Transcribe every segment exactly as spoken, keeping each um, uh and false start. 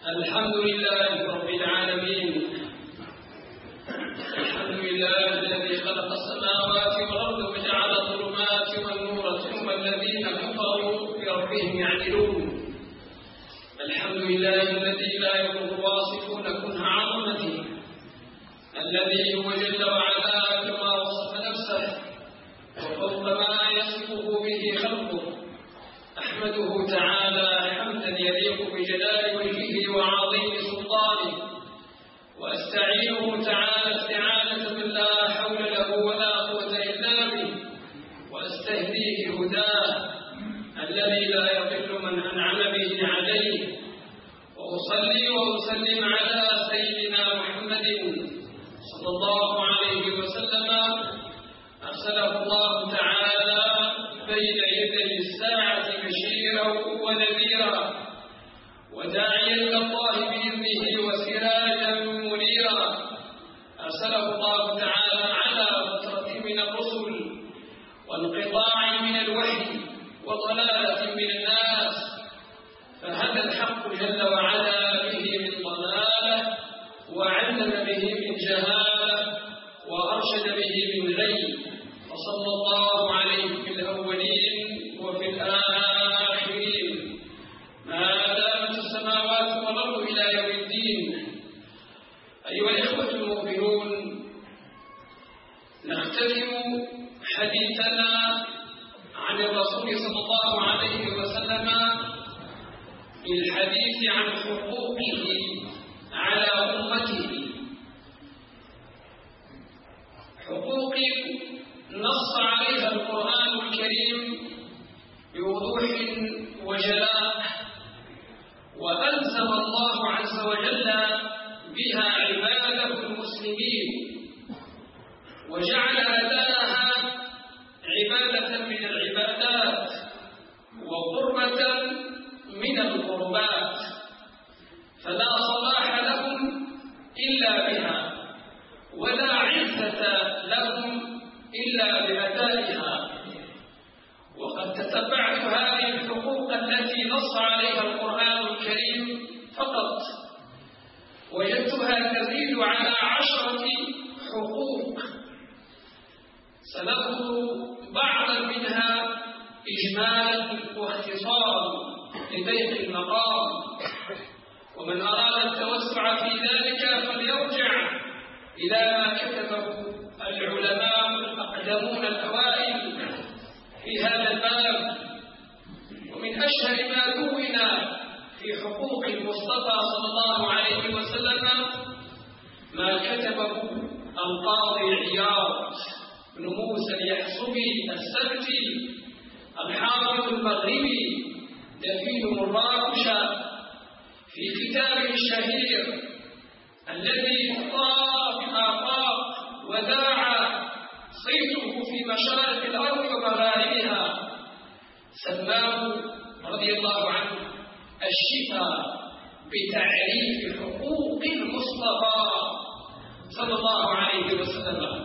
الحمد لله رب العالمين. الحمد لله الذي خلق السماوات والأرض وجعل الظلمات والنور ثم الذين كفروا بربهم يعدلون. الحمد لله الذي لا يضر واصفون كنه عظمته، الذي هو جل وعلا كما وصف نفسه وفوق ما يصفه به خلقه. أحمده تعالى حمدا يليق بجلال وجهه وعظيم سلطانه، وأستعينه تعالى استعانة من لا حول له ولا قوة إلا به، وأستهديه هداه الذي لا يضل من أنعم به عليه. وأصلي وأسلم على سيدنا محمد صلى الله عليه وسلم، أرسله الله تعالى بين يدي الساعة بشيرا ونذيرا وداعيا إلى الله بإذنه وسراجا منيرا. أرسله الله تعالى على فترة من الرسل وانقطاع من الوحي وضلالة من الناس، فهدى الحق جل وعلا به من ضلاله، وعلم به من جهاله، وأرشد به من غي. وصلى الله عليه في الأولين وفي الآخرين ما دامت السماوات والأرض إلى يوم الدين. أيها الإخوة المؤمنون، نختتم حديثنا عن الرسول صلى الله عليه وسلم بالحديث عن حقوقه على أمته، حقوق نص عليها القرآن الكريم بوضوح وجلاء، وألزم الله عز وجل بها عباده المسلمين، وجعل أداءها عبادة من العبادات وقربة من القربات، فلا صلاح لهم إلا بها، ولا عزة لهم إلا بأدائها. وقد تتبعت هذه الحقوق التي نص عليها القرآن الكريم فقط، وجدتها تزيد على عشرة حقوق، سنذكر بعضا منها إجمالا واختصارا لضيق المقام، ومن أراد التوسع في ذلك فليرجع إلى ما كتبه العلماء الأقدمون الأوائل في هذا الباب. ومن أشهر ما دون في حقوق المصطفى صلى الله عليه وسلم ما كتبه القاضي عياض بن موسى اليحصبي السبتي الحافظ المغربي دفين مراكش في كتابه الشهير الذي طاف آفاق وذاع صيته في مشارق الأرض ومغاربها، سماه رضي الله عنه الشفاء بتعريف حقوق المصطفى صلى الله عليه وسلم.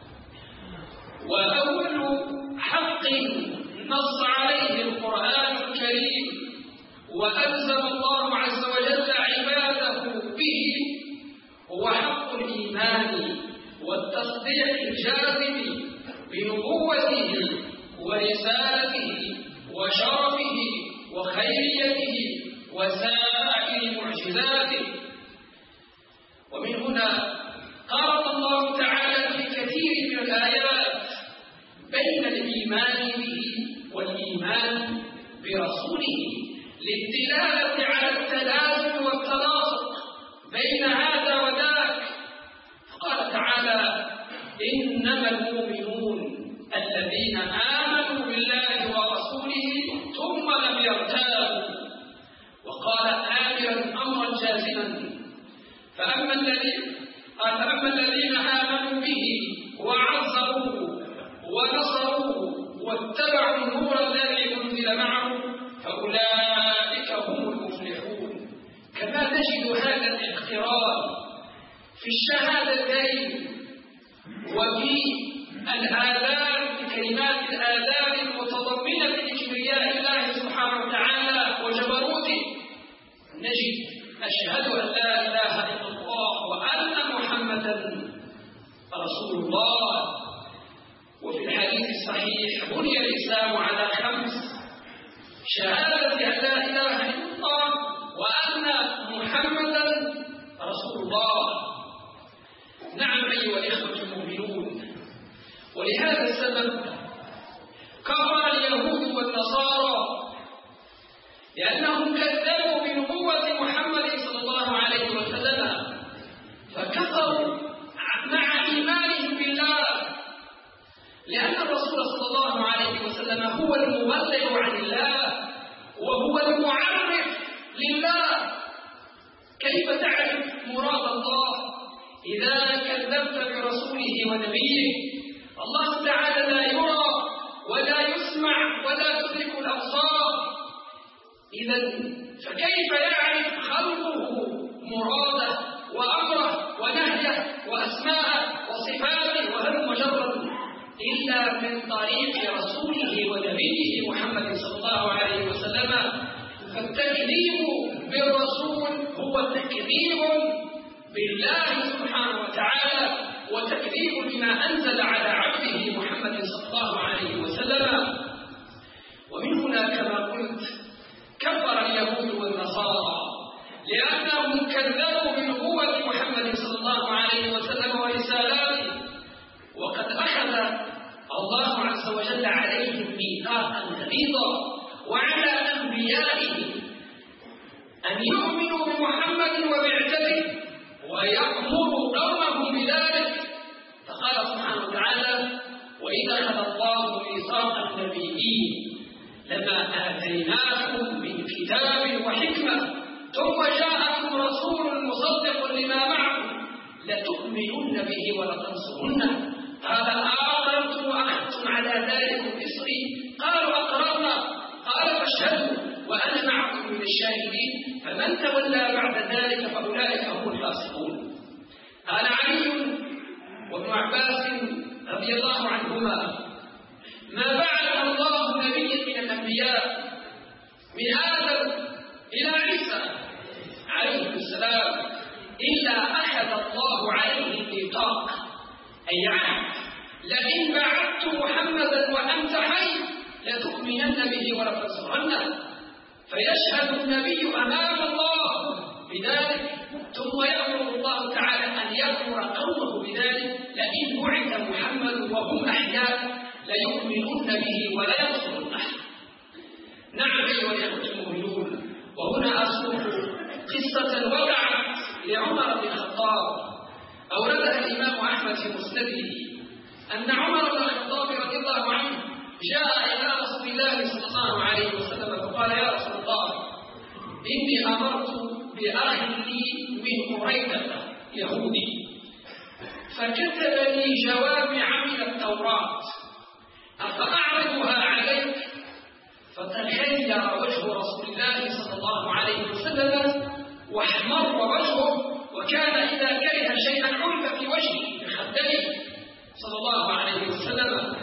وأول حق نص عليه القرآن الكريم وألزم الله عز وجل عباده به هو حق الإيمان والتصديق الجازم بنبوته ورسالته وشرفه وخيريته وسائر معجزاته. ومن هنا قارن الله تعالى في كثير من الآيات بين الإيمان به والإيمان برسوله للدلالة على التلازم والتلاصق بين هذا وذاك. فقال تعالى: إنما المؤمنون الذين آمنوا بالله ورسوله ثم لم يرتابوا. وقال آمرا أمرا جازما: فأما الذين فأما الذين آمنوا به وعزروه ونصروه واتبعوا النور الذي أنزل معه فأولئك هم المفلحون. كما تجد هذا الاقتران في الشهادتين وفي الآذان بكلمات الآذان المتضمنة لكبرياء الله سبحانه وتعالى وجبروته، نجد أشهد أن لا إله إلا الله وأن محمدا رسول الله. وفي الحديث الصحيح بني الإسلام على خمس: شهادة أن لا إله إلا الله وأن محمدا رسول الله. نعم أيها الإخوة المؤمنون، ولهذا السبب كفر اليهود والنصارى لأنهم كذبوا بنبوة محمد صلى الله عليه وسلم، فكفروا مع إيمانهم بالله، لأن الرسول صلى الله عليه وسلم هو المبلغ عن الله وهو المعرف لله. كيف تعرف مراد الله إذا كذبت برسوله ونبيه؟ الله تعالى لا يرى ولا يسمع ولا تدرك الأبصار، إذا فكيف يعرف خلقه مراده وأمره ونهيه وأسماءه وصفاته وهل مجرد إلا من طريق رسوله ونبيه محمد صلى الله عليه وسلم؟ فالتكذيب بالرسول هو تكذيب بالله سبحانه وتعالى وتكذيب بما أنزل على عبده محمد صلى الله عليه وسلم. ومن هنا كما قلت كفر اليهود والنصارى لأنهم كذبوا بنبوة محمد صلى الله عليه وسلم ورسالاته، وقد أخذ الله عز وجل عليهم ميثاقا غليظا وعلى أنبيائه أن يؤمنوا بمحمد وبعثته ويأمروا قومهم بذلك. فقال سبحانه وتعالى: وإذا أخذ الله ميثاق النبيين لما آتيناكم من كتاب وحكمة ثم جاءكم رسول مصدق لما معكم لتؤمنن به ولتنصرنه قال آمنتم وأخذتم على ذلكم إصري قالوا أقررنا قال فاشهدوا وأنا معكم من الشاهدين فمن تولى بعد ذلك فأولئك هم الفاسقون. قال علي وابن عباس رضي الله عنهما: ما بعث الله نبيا من الأنبياء من آدم إلى عيسى عليه السلام إلا أخذ الله عليه الميثاق، أي عهد: لئن بعثت محمدا وأنت حي لتؤمنن به ولتنصرنه. فيشهد النبي أمام الله بذلك، ثم يأمر الله تعالى أن يأمر قومه بذلك: لئن بعث محمد وهم أحياء ليؤمنون به ولا ينصرونه. نعم أيها الإخوة المؤمنون، وهنا أذكر قصة وقعت لعمر بن الخطاب أوردها الإمام أحمد في مسنده، أن عمر بن الخطاب رضي الله عنه جاء إلى رسول الله صلى الله عليه وسلم فقال: يا رسول الله، إني أمرت بأخ لي من قريظة يهودي فكتب لي جوامع من التوراة أفأعرضها عليك؟ فتغير وجه رسول الله صلى الله عليه وسلم واحمر وجهه، وكان إذا كره شيئا عرف في وجهه بخديه صلى الله عليه وسلم.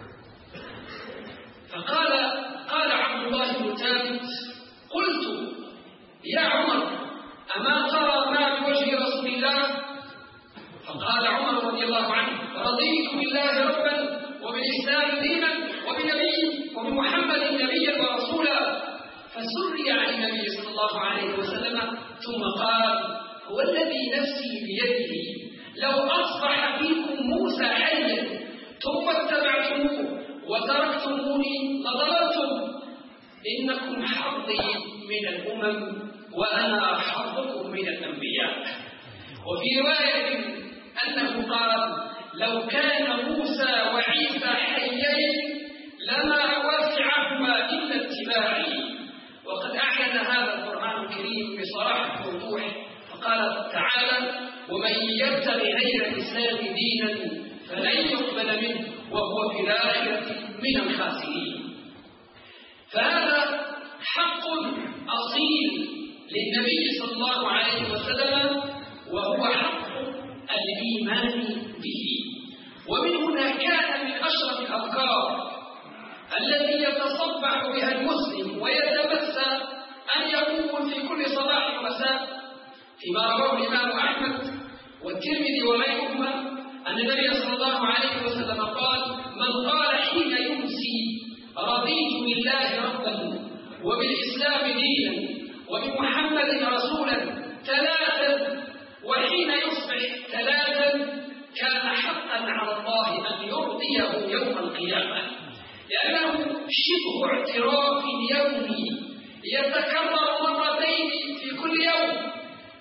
فقال قال عبد الله بن ثابت: قلت يا عمر أما ترى ما بوجه رسول الله؟ فقال عمر رضي الله عنه: رضيت بالله ربا وبالإسلام دينا وبنبي وبمحمد نبيا ورسولا. فسري عن النبي صلى الله عليه وسلم ثم قال: هو الذي نفسي بيده لو أصبح فيكم موسى حيا ثم اتبعتموه وتركتموني لضللتم، إنكم حظي من الأمم وأنا حظكم من الأنبياء. وفي رواية أنه قال: لو كان موسى وعيسى حيين لما وسعهما إلا اتباعي. وقد أعلن هذا القرآن الكريم بصراحة ووضوح، فقال تعالى: ومن يبتغي غير الإسلام دينا فلن يقبل منه وهو في الآخرة من الخاسرين. فهذا حق أصيل للنبي صلى الله عليه وسلم، وهو حق الإيمان به. ومن هنا كان من أشرف الأذكار التي يتصبح بها المسلم ويتمسى أن يقول في كل صباح ومساء: فيما رواه الإمام أحمد والترمذي وغيرهما أن النبي صلى الله عليه وسلم قال: من قال حين يمسي رضيت بالله ربا وبالإسلام دينا وبمحمد رسولا ثلاثا وحين يصبح ثلاثا كان حقا على الله أن يرضيه يوم القيامة، لأنه شبه اعتراف يومي يتكرر مرتين في كل يوم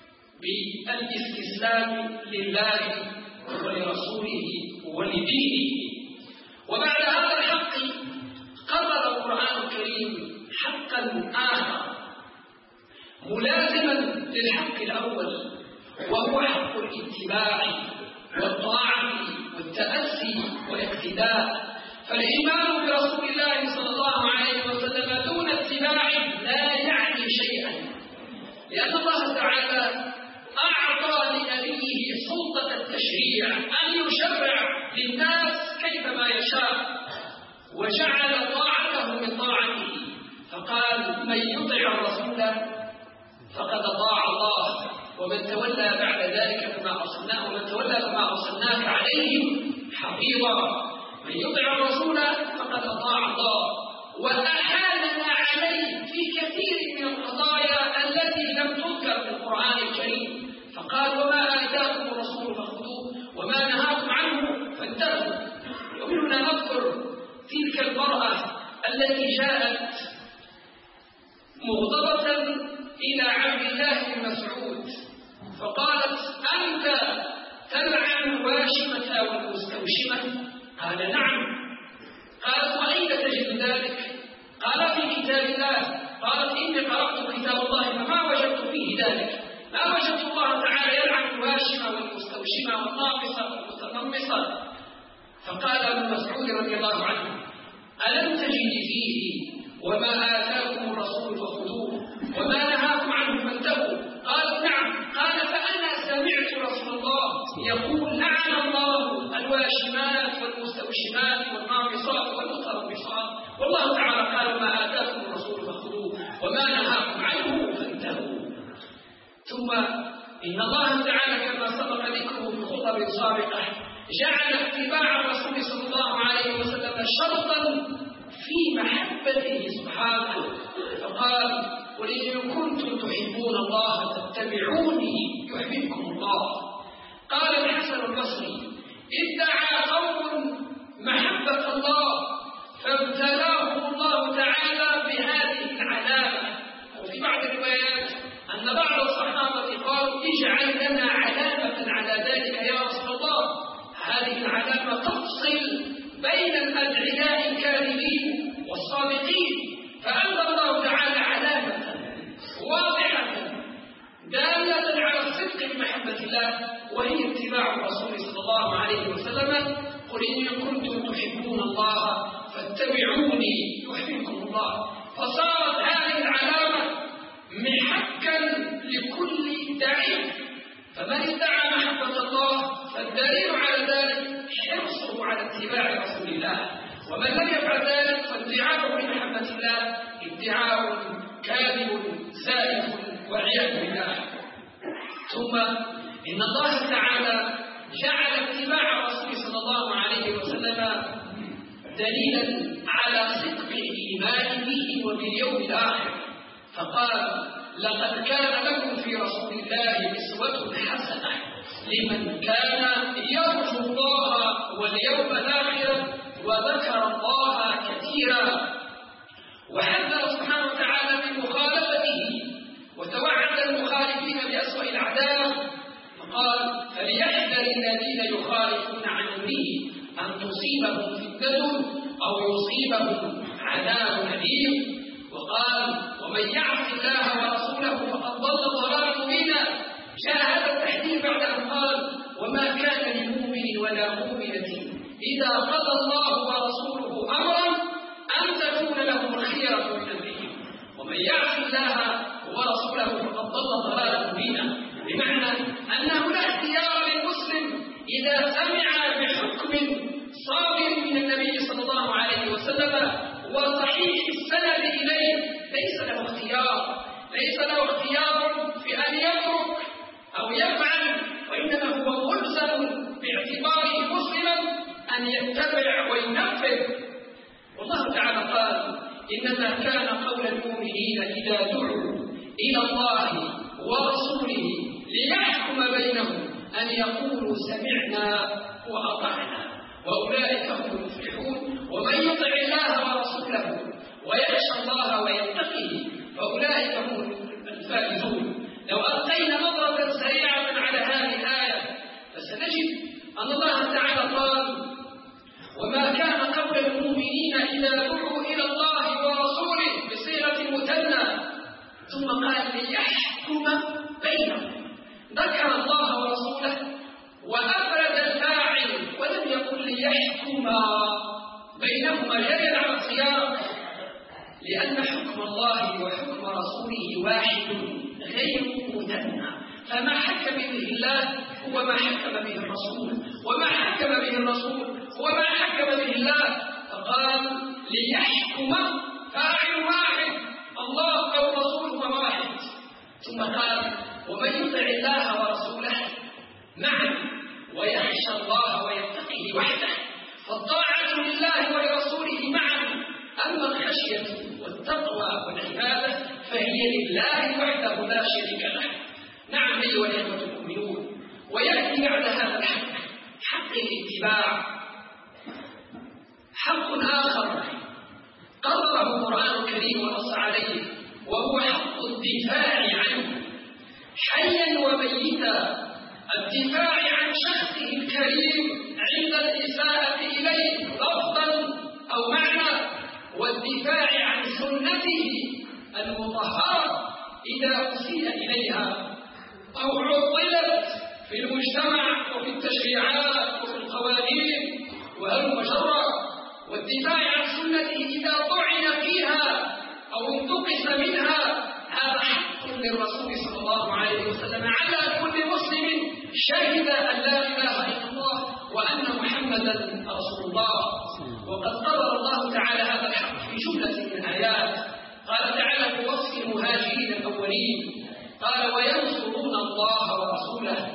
بالاستسلام لله ولرسوله ولدينه. وبعد هذا الحق قرر القرآن الكريم حقا آخر ملازما للحق الأول، وهو حق الاتباع والطاعة والتأسي والاقتداء. فالإيمان برسول الله صلى الله عليه وسلم دون اتباع لا يعني شيئا، لأن الله تعالى أعطى لنبيه سلطة التشريع أن يشرع للناس كيفما يشاء، وجعل طاعته من طاعته، فقال: من يطع الرسول فقد أطاع الله ومن تولى بعد ذلك فما أرسلناه ومن تولى فما أرسلناك عليهم حفيظا. من يطع الرسول فقد أطاع الله، وأحالنا عليه في كثير من القضايا التي لم تذكر في القرآن الكريم، فقال: وما آتاكم الرسول فخذوه وما نهاكم عنه فانتهوا. يؤمننا نذكر تلك المرأة التي جاءت مغضبة إلى عبد الله بن مسعود فقالت: أنت تلعن الواشمة والمستوشمة؟ قال: نعم. قالت: وأين تجد ذلك؟ قال: في كتاب الله. قالت: إني قرأت كتاب الله فما وجدت فيه ذلك، ما وجدت الله تعالى يلعن الواشمة والمستوشمة والناقصة والمتنمصة. فقال ابن مسعود رضي الله عنه: ألم تجد فيه وما آتاكم الرسول فخذوه وما نهاكم عنه فانتهوا؟ قالت: نعم. قال: فأنا سمعت رسول الله يقول: لعن الله الواشمات والمستوشمات والناقصات والمتنمصات، والله تعالى قال: ما آتاكم الرسول فخذوه وما نهاكم عنه فانتهوا. ثم إن الله تعالى كما سبق ذكره في خطب سابقة جعل اتباع الرسول صلى الله عليه وسلم شرطا في محبته سبحانه، فقال: قل إن كنتم تحبون الله فاتبعوني يحببكم الله. قال الحسن البصري: ادعى قوم محبة الله فابتلاهم الله تعالى بهذه العلامة. وفي بعض الروايات أن بعض الصحابة قالوا: اجعل لنا علامة على ذلك يا رسول الله. هذه العلامة تفصل بين الأدعياء الكاذبين والصادقين، فأنزل الله تعالى علامة واضحة دالة على الصدق بمحبة الله، وهي اتباع الرسول صلى الله عليه وسلم. قل إن كنتم تحبون الله فاتبعوني يحببكم الله. فصارت هذه العلامة محكا لكل داعي، فمن ادعى محبة الله فالدليل على ذلك حرصه على اتباع رسول الله، ومن لم يفعل ذلك فادعاؤه لمحبة الله ادعاء كاذب زائف والعياذ بالله. ثم إن الله تعالى جعل اتباع الرسول صلى الله عليه وسلم دليلا على صدق الإيمان به وباليوم الآخر، فقال: لقد كان لكم في رسول الله أسوة حسنة لمن كان يرجو الله واليوم الآخر وذكر الله كثيرا. وحذر سبحانه وتعالى من مخالفته وتوعد المخالفين بأسوأ العذاب، فقال: فليحذر الذين يخالفون عن أمره أن تصيبهم فتنة أو يصيبهم عذاب أليم. وقال: ومن يعص الله ورسوله فقد ضل ضلالا مبينا. جاء هذا التحذير بعد أن قال: وما كان لمؤمن ولا مؤمنة إذا قضى الله ورسوله أمرا أن تكون لهم الخيرة من أمرهم ومن يعص الله ورسوله فقد ضل ضلالا مبينا. بمعنى أنه لا اختيار للمسلم إذا سمع بحكم صادر من النبي صلى الله عليه وسلم وصحيح السند إليه، ليس له اختيار، ليس له اختيار في أن يترك إنما كان قول المؤمنين إذا دعوا إلى الله ورسوله ليحكم بينهم أن يقولوا سمعنا وأطعنا وأولئك هم المفلحون. ومن يطع الله ورسوله ويخشى الله ويتقيه فأولئك هم الفائزون. لو ألقينا نظرة سريعة على هذه الآية فسنجد أن الله تعالى قال: وما كان قول المؤمنين إذا دعوا إلى الله ورسوله بصيغة مثنى، ثم قال ليحكم بينهم. ذكر الله ورسوله وأفرد الفاعل ولم يقل ليحكم بينهما جريا على السياق، لأن حكم الله وحكم رسوله واحد غير مثنى. فما حكم به الله هو ما حكم به الرسول، وما حكم به الرسول هو ما حكم به الله. فقال ليحكم فاعل واحد، الله أو الرسول هو واحد. ثم قال ومن يطع الله ورسوله معا ويخشى الله ويتقيه وحده. فالطاعة لله ولرسوله معا، أما الخشية والتقوى والعبادة فهي لله وحده لا شريك له. نعم أيها الإخوة المؤمنون، ويأتي بعد هذا الحق حق الاتباع حق آخر قرره القرآن الكريم ونص عليه، وهو حق الدفاع عنه حيا وميتا، الدفاع عن شخصه الكريم عند الإساءة إليه لفظا أو معنى، والدفاع عن سنته المطهرة إذا أسيء إليها أو عطلت في المجتمع وفي التشريعات وفي القوانين وهلم جرا، والدفاع عن سنته إذا طعن فيها أو انتقص منها. هذا حق للرسول صلى الله عليه وسلم على كل مسلم شهد أن لا إله إلا الله وأن محمدا رسول الله. وقد قرر الله تعالى هذا الحق في جملة من الآيات. قال تعالى في وصف المهاجرين الأولين قال وينصرون الله ورسوله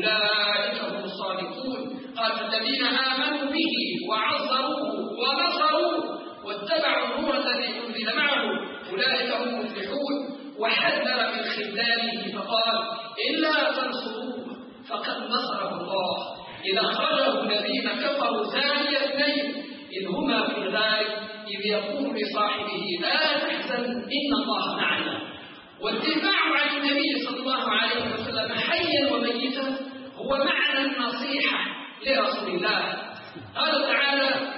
أولئك هم الصادقون. قال الذين آمنوا به وعزروه ونصروه واتبعوا النور الذي أنزل معه أولئك هم المفلحون. وحذر من خذلانه فقال إلا تنصروه فقد نصره الله إذ أخرجه الذين كفروا ثاني اثنين إذ هما في الغار إذ يقول لصاحبه لا تحزن إن الله معنا. والدفاع عن النبي صلى الله عليه وسلم حيا وميتا هو معنى النصيحة لرسول الله. قال تعالى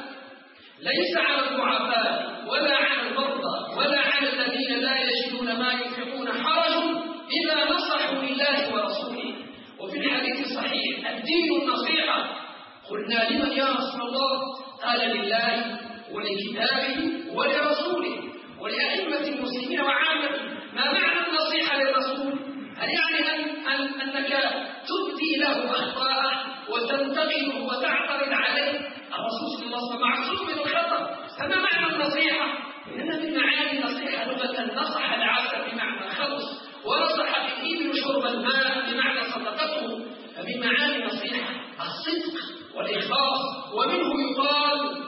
ليس على الضعفاء ولا على المرضى ولا على الذين لا يجدون ما ينفقون حرج إذا نصحوا لله ورسوله. وفي الحديث الصحيح الدين النصيحة. قلنا لمن يا رسول الله؟ قال لله ولكتابه ولرسوله ولأئمة المسلمين وعامة. ما معنى النصيحة للرسول؟ هل يعني أن أن أنك تبدي له أخطاءه وتنتقده وتعترض عليه؟ الرسول صلى الله عليه وسلم معصوم من الخطأ. فما معنى النصيحة؟ إنما من معاني النصيحة لغة نصح العسل بمعنى خلص، ونصح الإبل شرب الماء بمعنى صدقته. فمن معاني النصيحة الصدق والإخلاص. ومنه يقال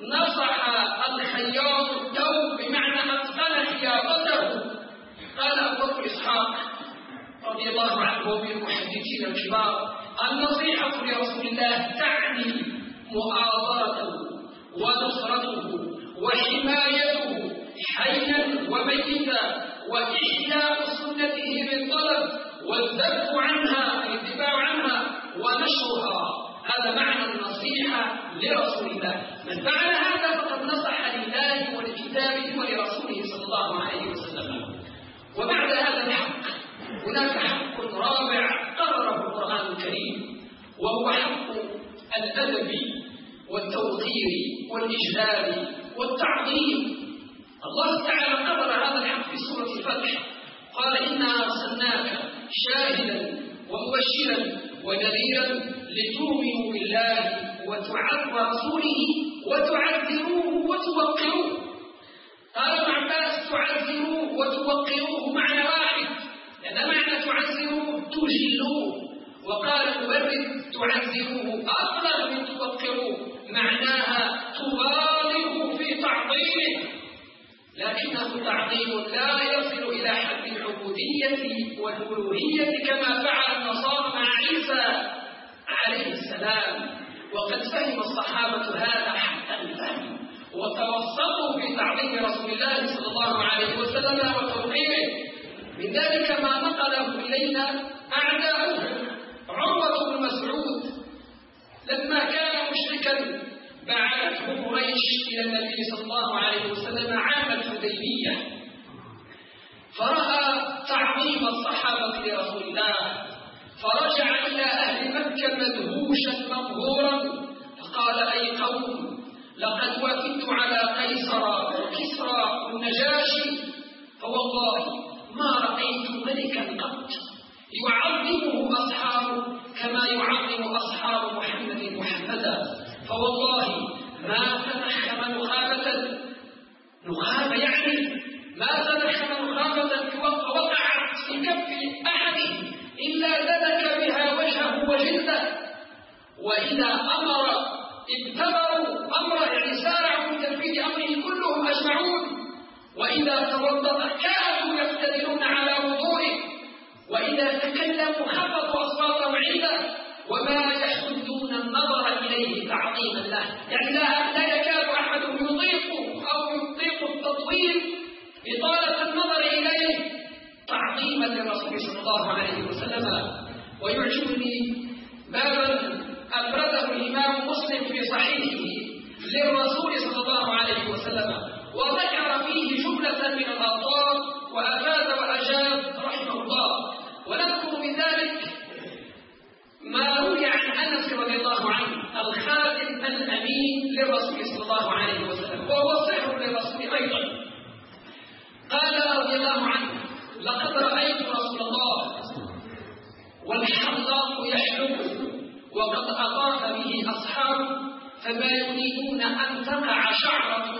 نصح الخياط الثوب بمعنى أتقن خياطته. قال أبو بكر إسحاق رضي الله عنه ومن المحدثين الكبار النصيحة لرسول الله تعني مؤازرته ونصرته وحمايته حيا وميتا، وإحياء سنته بالطلب والذب عنها الاتباع عنها ونشرها. هذا معنى النصيحة لرسول الله. من فعل هذا فقد نصح لله ولكتابه ولرسوله صلى الله عليه وسلم. وبعد هذا الحق هناك حق رابع قرره القرآن الكريم، وهو حق الأدب والتوقير والإجلال والتعظيم. الله تعالى قرر هذا الحق في سورة الفتح قال إنا أرسلناك شاهدا ومبشرا ونذيرا لتؤمنوا بالله ورسوله وتعذروه وتوقروه. قال ابن عباس تعذروه وتوقروه معنى واحد، لأن معنى تعذروه تجلوه، وقال المبرد تعذروه أبلغ من توقروه معناها تبالغوا في تعظيمه. لكنه تعظيم لا يصل إلى حد العبودية والألوهية كما فعل النصارى مع عيسى عليه السلام. وقد فهم الصحابة هذا حتى الفهم، وتوسطوا في تعظيم رسول الله صلى الله عليه وسلم وتوقيره. من ذلك ما نقله إلينا أعداؤه. عروة بن مسعود لما كان مشركا بعثه قريش إلى النبي صلى الله عليه وسلم عام الحديبية، فرأى تعظيم الصحابة لرسول الله، فرجع إلى أهل مكة مدهوشا مبهورا، فقال: أي قوم، لقد وكلت على قيصر وكسرى والنجاشي، فوالله ما رأيت ملكا قط يعظمه أصحابه كما يعظم أصحاب محمد محمدا، فوالله ما تنحم نخامة نخامة يعني ما تنحم نخامة وقعت في كف أحد إلا دلك بها وجهه وجلده، وإذا أمر ابتبروا أمره، يعني سارعوا في تنفيذ أمره كلهم أجمعون، وإذا توضأ كادوا يقتدرون على وضوئه، وإذا تكلموا خفضوا أصواتهم عنده، وما يحدون النظر إليه تعظيما له، يعني لا يكاد أحد يطيق أو يطيق التطويل إطالة النظر إليه تعظيما للرسول صلى الله عليه وسلم. ويعجبني بابا أفرده الإمام مسلم في صحيحه للرسول صلى الله عليه وسلم، وذكر فيه جملة من الألطاف وأفاد وأجاب رحمه الله. ونذكر من ذلك ما روي عن أنس رضي الله عنه الخادم الأمين للرسول صلى الله عليه وسلم، وهو صهر للرسول أيضا. قال رضي الله عنه: لقد رأيت رسول الله والحلاق يحلق وقد أطاف به أصحابه، فما يريدون أن تقع شعرة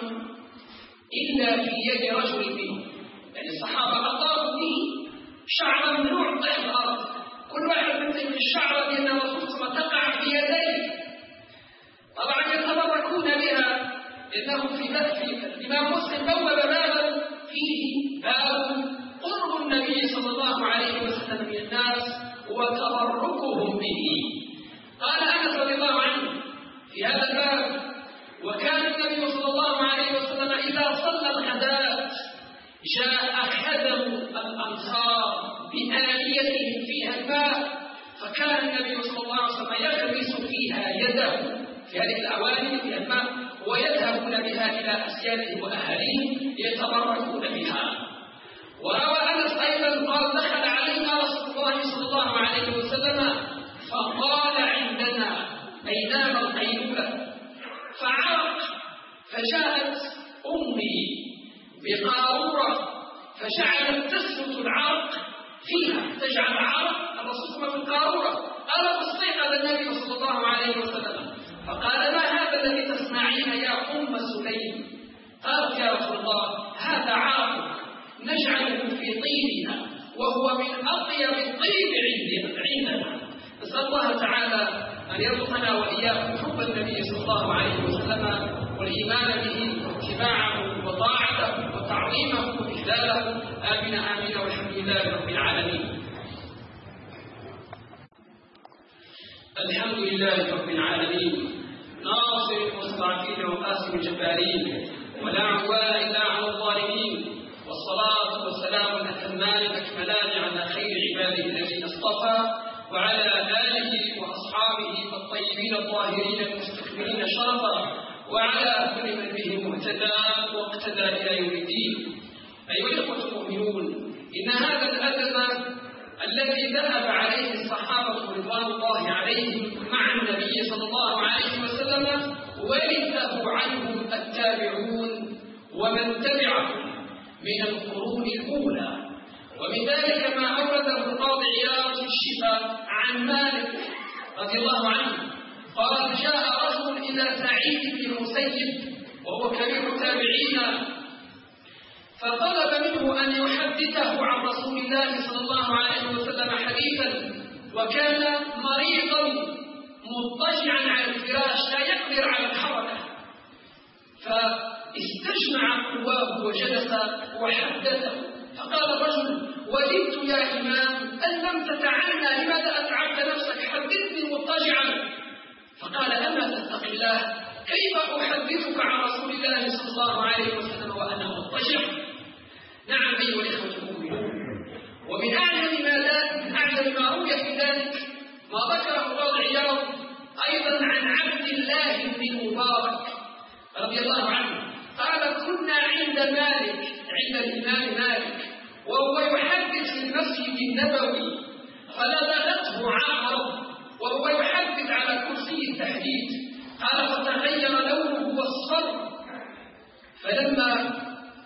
إلا في يد رجل منهم، يعني الصحابة أطافوا به شعرا ممنوع تحت الأرض، كل واحد من الشعرة بأن الرسول صلى الله عليه وسلم تقع في يديه، طبعا يتبركون بها. إنه في في الإمام مسلم بوب بابا فيه باب قرب النبي صلى الله عليه وسلم من الناس وتبركهم به. قال أنس رضي الله عنه في هذا الباب: وكان النبي صلى الله عليه وسلم إذا صلى الغداة جاء خدم الأنصار بآليتهم فيها الماء، فكان النبي صلى الله عليه وسلم يغرس فيها يده في هذه الأواني فيها الماء، ويذهبون بها إلى أسيادهم وأهاليهم يتبركون بها. وروى أنس أيضا قال: دخل علينا رسول الله صلى الله عليه وسلم فقال: عندنا أي نام القيلولة، فعرق، فجاءت أمي بقارورة فجعلت تسلط العرق فيها، تجعل عرق الرسول في القارورة. قال: فاستيقظ النبي صلى الله عليه وسلم فقال: ما هذا الذي تصنعين يا أم سليم؟ قالت: يا رسول الله، هذا عرق نجعله في طيبنا وهو من أطيب الطيب عندنا. نسأل الله تعالى أن يرزقنا وإياكم حب النبي صلى الله عليه وسلم والإيمان به واتباعه وطاعته وتعظيمه وإجلاله. آمين آمين، والحمد لله رب العالمين. الحمد لله رب العالمين، ناصر المستضعفين وقاسم الجبارين، ولا عدوان إلا على الظالمين، والصلاة والسلام الأتمان الأكملان على خير عباده الذين اصطفى، وعلى آله وأصحابه الطيبين الطاهرين المستكبرين شرفا، وعلى كل من به مهتدى واقتدى إلى يوم الدين. أيها الإخوة المؤمنون، إن هذا الأدب الذي ذهب عليه الصحابة رضوان الله عليهم مع النبي صلى الله عليه وسلم ورثه عنهم التابعون ومن تبعهم من القرون الأولى. ومن ذلك ما أورده القاضي عياض في الشفاء عن مالك رضي الله عنه قال: جاء رجل إلى سعيد بن المسيب وهو كبير التابعين، فطلب منه أن يحدثه عن رسول الله صلى الله عليه وسلم حديثا، وكان مريضا مضطجعا على الفراش لا يقدر على الحركة، استجمع قواه وجلس وحدثه، فقال الرجل: وددت يا إمام أن لم تتعنى، لماذا أتعبت نفسك؟ حدثني مضطجعا. فقال: أما تتقي الله، كيف أحدثك عن رسول الله صلى الله عليه وسلم وأنا مضطجع؟ نعم أيها الإخوة المؤمنون، ومن أعجب ما من أعجب ما روي في ذلك ما ذكره القاضي عياض أيضا عن عبد الله بن مبارك رضي الله عنه، قال: كنا عند مالك، عند الإمام مالك، وهو يحدث في المسجد النبوي، فلدغته عقرب وهو يحدث على كرسي التحديث. قال: فتغير لونه واصفر، فلما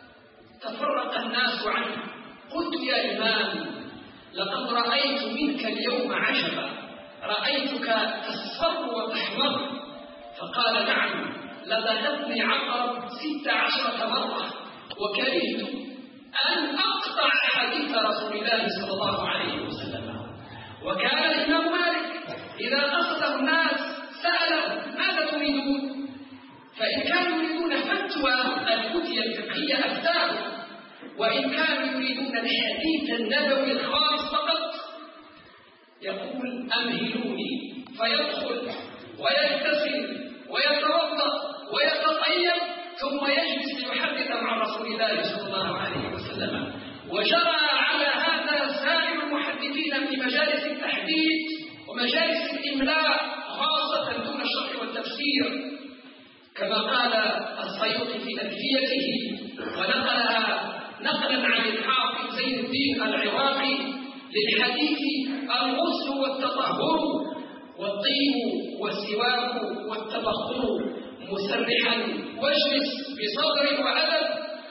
تفرق الناس عنه قلت: يا إمام، لقد رأيت منك اليوم عجبا، رأيتك تصفر وتحمر. فقال: نعم، لدغتني عقرب ست عشرة مرة، وكرهت أن أقطع حديث رسول الله صلى الله عليه وسلم. وكان الإمام مالك إذا قصده الناس سأله: ماذا تريدون؟ فإن كانوا يريدون فتوى الفتية الفقهية أفتاه، وإن كانوا يريدون الحديث النبوي الخاص فقط يقول: أمهلوني، فيدخل ويغتسل ويتوضأ ويتطيب ثم يجلس ليحدث عن رسول الله صلى الله عليه وسلم. وجرى على هذا سائر المحدثين في مجالس التحديث ومجالس الإملاء خاصة دون الشرح والتفسير، كما قال السيوطي في ألفيته ونقلها نقلا عن الحافظ زين الدين العراقي: للحديث الغسل والتطهر والطيب والسواك والتبخر، مسرحا واجلس بصبر وأدب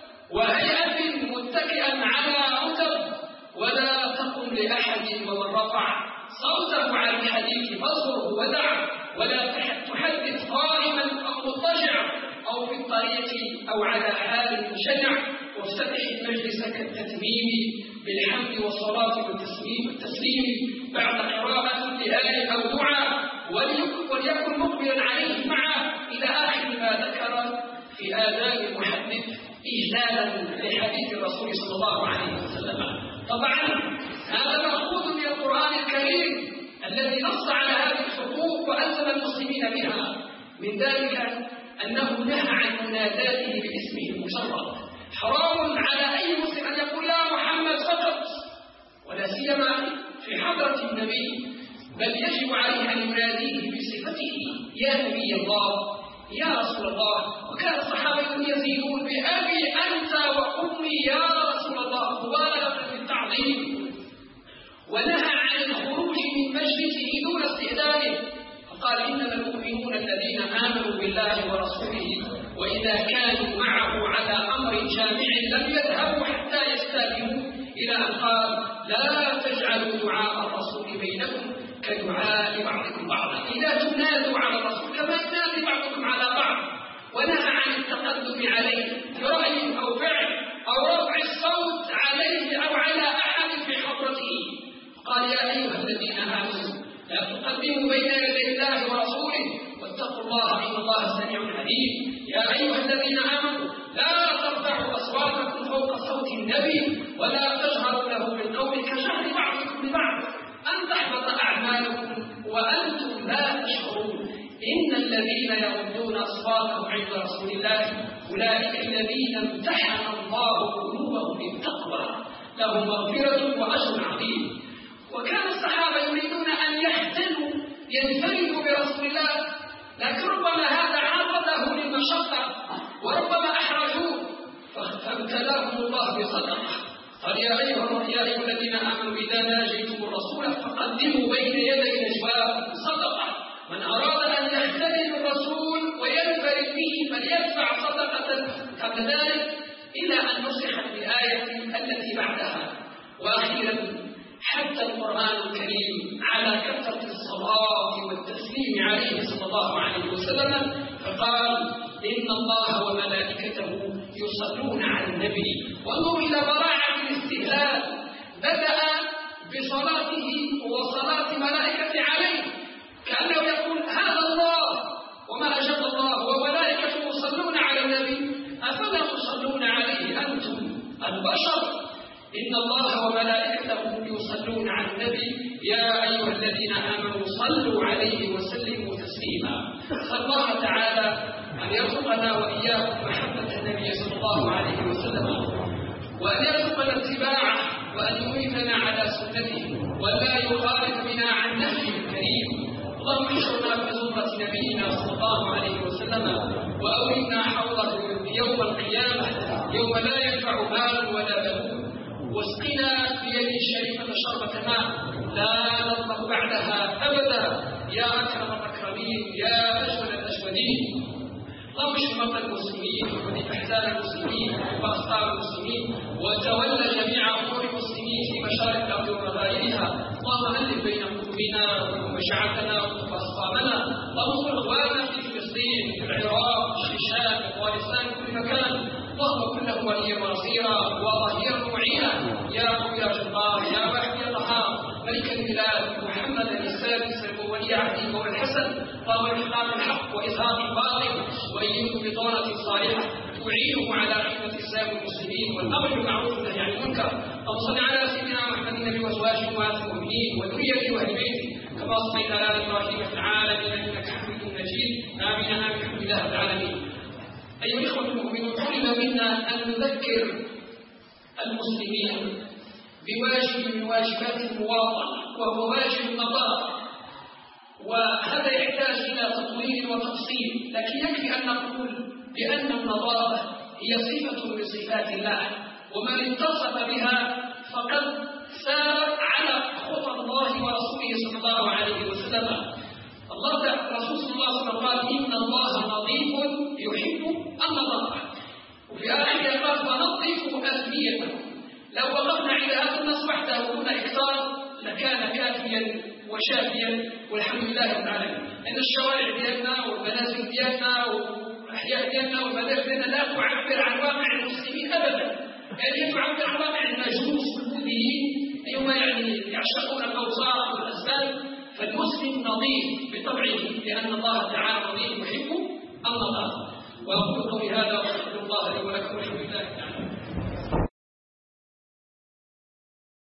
وهيئة متكئا على رتب، ولا تقم لأحد ومن رفع صوته عن الحديث فاصبره ودع، ولا تحدث قائما أو مضطجع أو في الطريق أو على حال منشجع، وافتتح المجلس كالتتميم بالحمد والصلاة والتسليم بعد قراءة لآية أو دعاء، وليكن مقبلا عليه معه إلى آخر ما ذكر في آداب المحدث إجلالا لحديث الرسول صلى الله عليه وسلم. طبعا هذا مأخوذ من القرآن الكريم الذي نص على هذه الحقوق وألزم المسلمين بها، من ذلك أنه نهى عن مناداته باسمه المشرف. حرام على أي مسلم أن يقول: لا محمد فقط، ولا سيما في حضرة النبي، بل يجب عليه أن يناديه بصفته: يا نبي الله، يا رسول الله. وكان الصحابة يزيدون: بأبي أنت وأمي يا رسول الله، مبالغة في التعظيم. ونهى عن الخروج من مجلسه دون استئذانه، فقال: إنما المؤمنون الذين آمنوا بالله ورسوله وإذا كانوا معه على أمر جامع لم يذهبوا حتى يستأذنوا، إلى أن قال: لا تجعلوا دعاء الرسول بينكم كدعاء بعضكم بعضا، إذا تنادوا على الرسول كما ينادي بعضكم على بعض. ونهى عن التقدم عليه برأي أو فعل أو رفع الصوت عليه أو على أحد في حضرته. قال: يا أيها الذين آمنوا لا تقدموا بين يدي الله ورسوله واتقوا الله إن الله سميع عليم. يا أيها الذين آمنوا لا ترفعوا أصواتكم فوق صوت النبي ولا تجهروا له بالقول كجهر بعضكم لبعض أن تحبط أعمالكم وأنتم لا تشعرون. إن الذين يغضون أصواتهم عند رسول الله أولئك الذين امتحن الله قلوبهم بالتقوى، لهم مغفرة وأجر عظيم. وكان الصحابة يريدون أن يحتلوا ينفردوا برسول الله، لكن ربما هذا عرضه للمشقة وربما أحرجوه، فابتلاهم الله بصدقة. قال: يا أيها يا أيها الذين آمنوا إذا ناجيتم الرسول فقدموا بين يدي نجواكم صدقة. من أراد أن يختلف الرسول وينفرد به فليدفع صدقة قبل ذلك، إلى أن نصحت بالآية التي بعدها. وأخيرا، حتى القرآن الكريم على كثرة الصلاة والتسليم عليه صلى الله عليه وسلم، فقال: إن الله وملائكته يصلون على النبي. وانظروا إلى براعة الاستهلال، بدأ بصلاته وصلاة ملائكة عليه، كأنه يقول: هذا الله وما أجاب الله وملائكته يصلون على النبي، يا أيها الذين آمنوا صلوا عليه وسلموا تسليما. نسأل الله تعالى أن يرزقنا وإياكم محبة النبي صلى الله عليه وسلم، وأن يرزقنا اتباعه، وأن يميتنا على سنته، ولا يخالف بنا عن نهجه الكريم. اللهم احشرنا في زمرة نبينا صلى الله عليه وسلم، وأولنا حوضه يوم القيامة يوم لا ينفع مال ولا بنون، واسقنا بيده الشريفة شربة ماء لا نظمأ بعدها أبدا يا أكرم الأكرمين يا أجود الأجودين. اللهم اشف مرضى المسلمين وفرج احزان المسلمين واخطار المسلمين، وتولى جميع امور المسلمين في مشارق الارض ومغاربها. اللهم الف بين قلوبنا وقلوب شعبنا واخصامنا. اللهم انصر اخواننا في فلسطين، في العراق، في الشام، في افغانستان، في كل مكان. اللهم كن له وليا ونصيرا وظهيرا معينا يا قوي يا جبار يا واحد يا قهار. ملك البلاد محمدا السادس وولي عهده والحسن، اللهم احقاق الحق واظهار الباطل، وأيده بطانة صالحة تعينه على خدمة الإسلام والمسلمين والأمر بالمعروف والنهي عن المنكر. اللهم صل على سيدنا محمد النبي وأزواجه أمهات المؤمنين وذريته وأهل بيته كما صليت على إبراهيم في العالمين إنك حميد مجيد. آمين آمين الحمد لله العالمين. أيها الإخوة المؤمنون، طلب منا أن نذكر المسلمين بواجب من واجبات المواطنة، وهو واجب النظافة، وهذا يحتاج إلى تطويل وتفصيل، لكن يكفي أن نقول بأن النظافة هي صفة من صفات الله، ومن اتصف بها فقد سار على خطى الله ورسوله صلى الله عليه وسلم. الله الرسول صلى الله عليه وسلم قال إن الله نظيف يحب النظافة، وفي آخر قال فنظفوا أثنيتكم. لو وقفنا عند هذا النص وحده دون إكثار لكان كافيا وشافيا والحمد لله رب العالمين. ان الشوارع ديالنا والمنازل ديالنا والاحياء ديالنا والمدارس ديالنا لا تعبر عن واقع المسلمين ابدا، يعني تعبر عن واقع المجوس والبوذيين اليوم، يعني يعشقون الاوصاف والاسباب. فالمسلم نظيف بطبعه لان الله تعالى نظيف يحب النظافه. واقول قولي هذا واستغفر الله لي ولكم والحمد لله تعالى.